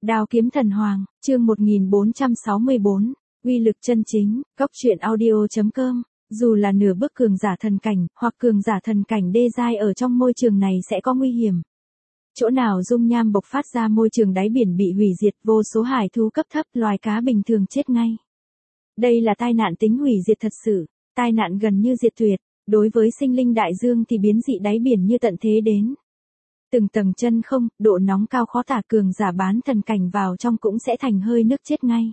Đao kiếm thần hoàng, chương 1464, uy lực chân chính, góc truyện audio.com. Dù là nửa bước cường giả thần cảnh, hoặc cường giả thần cảnh đê giai ở trong môi trường này sẽ có nguy hiểm. Chỗ nào dung nham bộc phát ra môi trường đáy biển bị hủy diệt, vô số hải thú cấp thấp, loài cá bình thường chết ngay. Đây là tai nạn tính hủy diệt thật sự, tai nạn gần như diệt tuyệt. Đối với sinh linh đại dương thì biến dị đáy biển như tận thế đến. Từng tầng chân không, độ nóng cao khó tả, cường giả bán thần cảnh vào trong cũng sẽ thành hơi nước chết ngay.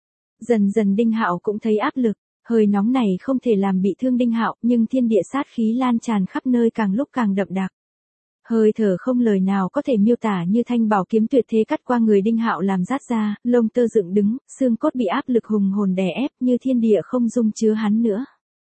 Dần dần Đinh Hạo cũng thấy áp lực, hơi nóng này không thể làm bị thương Đinh Hạo, nhưng thiên địa sát khí lan tràn khắp nơi càng lúc càng đậm đặc. Hơi thở không lời nào có thể miêu tả, như thanh bảo kiếm tuyệt thế cắt qua người Đinh Hạo làm rát ra, lông tơ dựng đứng, xương cốt bị áp lực hùng hồn đè ép, như thiên địa không dung chứa hắn nữa.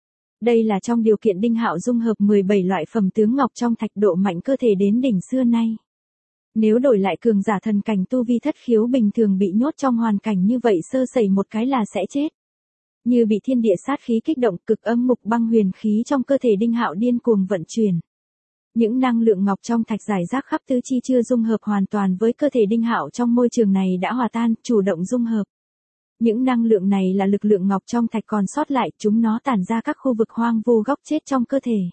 Đây là trong điều kiện Đinh Hạo dung hợp 17 loại phẩm tướng ngọc trong thạch, độ mạnh cơ thể đến đỉnh xưa nay. Nếu đổi lại cường giả thần cảnh tu vi thất khiếu bình thường bị nhốt trong hoàn cảnh như vậy, sơ sẩy một cái là sẽ chết. Như bị thiên địa sát khí kích động, cực âm mục băng huyền khí trong cơ thể Đinh Hạo điên cuồng vận chuyển. Những năng lượng ngọc trong thạch rải rác khắp tứ chi chưa dung hợp hoàn toàn với cơ thể Đinh Hạo trong môi trường này đã hòa tan, chủ động dung hợp. Những năng lượng này là lực lượng ngọc trong thạch còn sót lại, chúng nó tản ra các khu vực hoang vu góc chết trong cơ thể.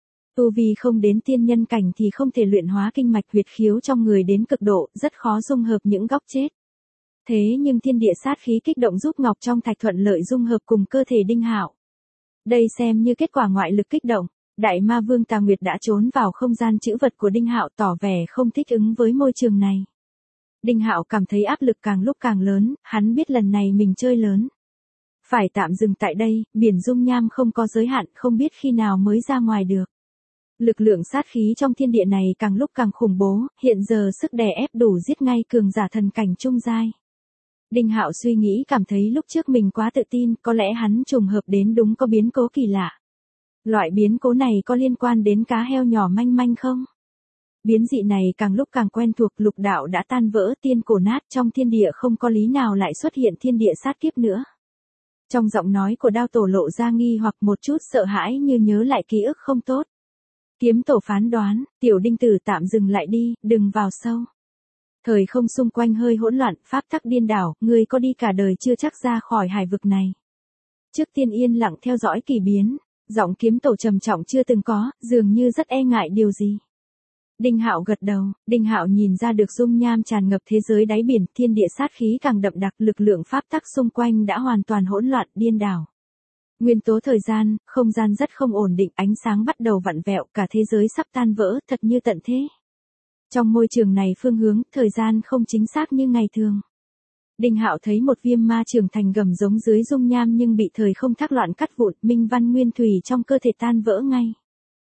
Tu vi không đến tiên nhân cảnh thì không thể luyện hóa kinh mạch huyệt khiếu trong người đến cực độ, rất khó dung hợp những góc chết. Thế nhưng thiên địa sát khí kích động giúp ngọc trong thạch thuận lợi dung hợp cùng cơ thể Đinh Hạo. Đây xem như kết quả ngoại lực kích động. Đại ma vương Tà Nguyệt đã trốn vào không gian trữ vật của Đinh Hạo, tỏ vẻ không thích ứng với môi trường này. Đinh Hạo cảm thấy áp lực càng lúc càng lớn, hắn biết lần này mình chơi lớn. Phải tạm dừng tại đây, biển dung nham không có giới hạn, không biết khi nào mới ra ngoài được. Lực lượng sát khí trong thiên địa này càng lúc càng khủng bố, hiện giờ sức đè ép đủ giết ngay cường giả thần cảnh trung giai. Đinh Hạo suy nghĩ, cảm thấy lúc trước mình quá tự tin, có lẽ hắn trùng hợp đến đúng có biến cố kỳ lạ. Loại biến cố này có liên quan đến cá heo nhỏ manh manh không? Biến dị này càng lúc càng quen thuộc, lục đạo đã tan vỡ, tiên cổ nát, trong thiên địa không có lý nào lại xuất hiện thiên địa sát kiếp nữa. Trong giọng nói của Đao Tổ lộ ra nghi hoặc, một chút sợ hãi, như nhớ lại ký ức không tốt. Kiếm Tổ phán đoán, tiểu Đinh tử tạm dừng lại đi, đừng vào sâu. Thời không xung quanh hơi hỗn loạn, pháp tắc điên đảo, ngươi có đi cả đời chưa chắc ra khỏi hải vực này. Trước tiên yên lặng theo dõi kỳ biến, giọng Kiếm Tổ trầm trọng chưa từng có, dường như rất e ngại điều gì. Đinh Hạo gật đầu, Đinh Hạo nhìn ra được dung nham tràn ngập thế giới đáy biển, thiên địa sát khí càng đậm đặc, lực lượng pháp tắc xung quanh đã hoàn toàn hỗn loạn, điên đảo. Nguyên tố thời gian, không gian rất không ổn định, ánh sáng bắt đầu vặn vẹo, cả thế giới sắp tan vỡ, thật như tận thế. Trong môi trường này phương hướng, thời gian không chính xác như ngày thường. Đinh Hạo thấy một viêm ma trưởng thành gầm giống dưới dung nham nhưng bị thời không thác loạn cắt vụn, minh văn nguyên thủy trong cơ thể tan vỡ ngay.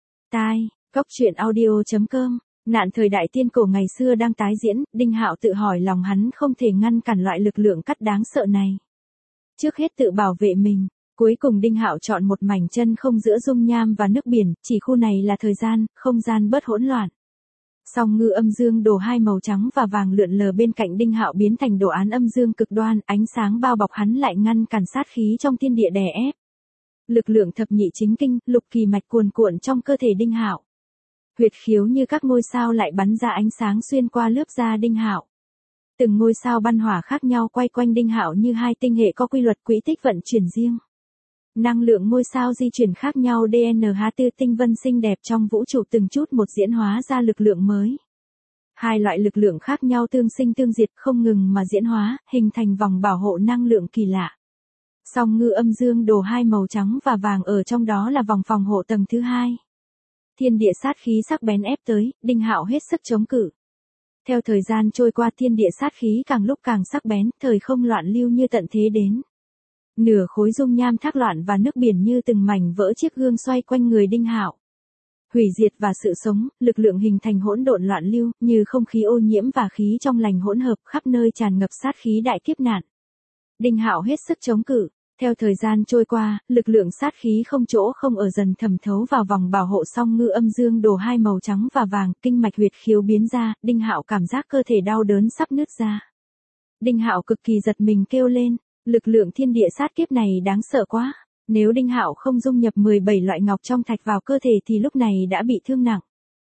Tai, góc truyện audio.com. Nạn thời đại tiên cổ ngày xưa đang tái diễn, Đinh Hạo tự hỏi lòng hắn không thể ngăn cản loại lực lượng cắt đáng sợ này. Trước hết tự bảo vệ mình, cuối cùng Đinh Hạo chọn một mảnh chân không giữa dung nham và nước biển, chỉ khu này là thời gian, không gian bớt hỗn loạn. Song ngư âm dương đồ hai màu trắng và vàng lượn lờ bên cạnh Đinh Hạo biến thành đồ án âm dương cực đoan, ánh sáng bao bọc hắn lại ngăn cản sát khí trong thiên địa đè ép. Lực lượng thập nhị chính kinh, lục kỳ mạch cuồn cuộn trong cơ thể Đinh Hạo. Huyệt khiếu như các ngôi sao lại bắn ra ánh sáng xuyên qua lớp da Đinh Hạo. Từng ngôi sao ban hỏa khác nhau quay quanh Đinh Hạo như hai tinh hệ có quy luật quỹ tích vận chuyển riêng. Năng lượng ngôi sao di chuyển khác nhau, DNH4 tinh vân xinh đẹp trong vũ trụ từng chút một diễn hóa ra lực lượng mới. Hai loại lực lượng khác nhau tương sinh tương diệt, không ngừng mà diễn hóa, hình thành vòng bảo hộ năng lượng kỳ lạ. Song ngư âm dương đồ hai màu trắng và vàng ở trong đó là vòng phòng hộ tầng thứ hai. Thiên địa sát khí sắc bén ép tới, Đinh Hạo hết sức chống cự. Theo thời gian trôi qua, thiên địa sát khí càng lúc càng sắc bén, thời không loạn lưu như tận thế đến. Nửa khối dung nham thác loạn và nước biển như từng mảnh vỡ chiếc gương xoay quanh người Đinh Hạo. Hủy diệt và sự sống, lực lượng hình thành hỗn độn loạn lưu, như không khí ô nhiễm và khí trong lành hỗn hợp, khắp nơi tràn ngập sát khí đại kiếp nạn. Đinh Hạo hết sức chống cự. Theo thời gian trôi qua, lực lượng sát khí không chỗ không ở dần thẩm thấu vào vòng bảo hộ song ngư âm dương đồ hai màu trắng và vàng, kinh mạch huyệt khiếu biến ra, Đinh Hạo cảm giác cơ thể đau đớn sắp nứt ra. Đinh Hạo cực kỳ giật mình kêu lên, lực lượng thiên địa sát kiếp này đáng sợ quá. Nếu Đinh Hạo không dung nhập 17 loại ngọc trong thạch vào cơ thể thì lúc này đã bị thương nặng.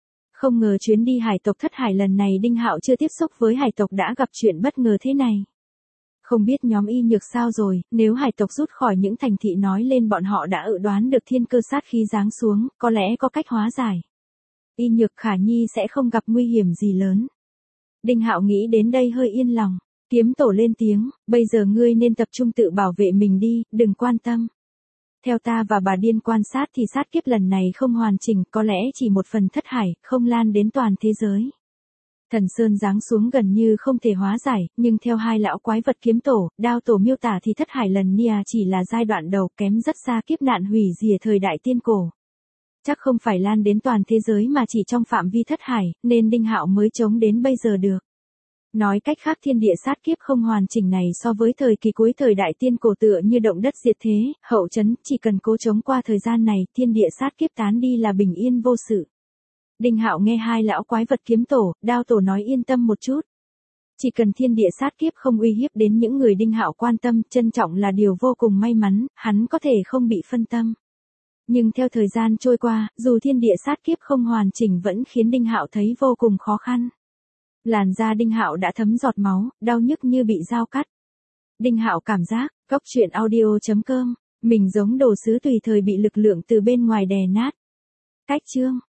Không ngờ chuyến đi hải tộc Thất Hải lần này Đinh Hạo chưa tiếp xúc với hải tộc đã gặp chuyện bất ngờ thế này. Không biết nhóm Y Nhược sao rồi, nếu hải tộc rút khỏi những thành thị nói lên bọn họ đã dự đoán được thiên cơ sát khí giáng xuống, có lẽ có cách hóa giải. Y Nhược Khả Nhi sẽ không gặp nguy hiểm gì lớn. Đinh Hạo nghĩ đến đây hơi yên lòng. Kiếm tổ lên tiếng, bây giờ ngươi nên tập trung tự bảo vệ mình đi, đừng quan tâm. Theo ta và bà Điên quan sát thì sát kiếp lần này không hoàn chỉnh, có lẽ chỉ một phần Thất Hải, không lan đến toàn thế giới. Thần Sơn giáng xuống gần như không thể hóa giải, nhưng theo hai lão quái vật kiếm tổ, đao tổ miêu tả thì Thất Hải lần nia chỉ là giai đoạn đầu, kém rất xa kiếp nạn hủy diệt thời đại tiên cổ. Chắc không phải lan đến toàn thế giới mà chỉ trong phạm vi Thất Hải, nên Đinh Hạo mới chống đến bây giờ được. Nói cách khác thiên địa sát kiếp không hoàn chỉnh này so với thời kỳ cuối thời đại tiên cổ tựa như động đất diệt thế, hậu chấn, chỉ cần cố chống qua thời gian này, thiên địa sát kiếp tán đi là bình yên vô sự. Đinh Hạo nghe hai lão quái vật kiếm tổ, đao tổ nói yên tâm một chút. Chỉ cần thiên địa sát kiếp không uy hiếp đến những người Đinh Hạo quan tâm, trân trọng là điều vô cùng may mắn, hắn có thể không bị phân tâm. Nhưng theo thời gian trôi qua, dù thiên địa sát kiếp không hoàn chỉnh vẫn khiến Đinh Hạo thấy vô cùng khó khăn. Làn da Đinh Hạo đã thấm giọt máu, đau nhức như bị dao cắt. Đinh Hạo cảm giác, cóc truyện audio.com, mình giống đồ sứ tùy thời bị lực lượng từ bên ngoài đè nát. Cách chương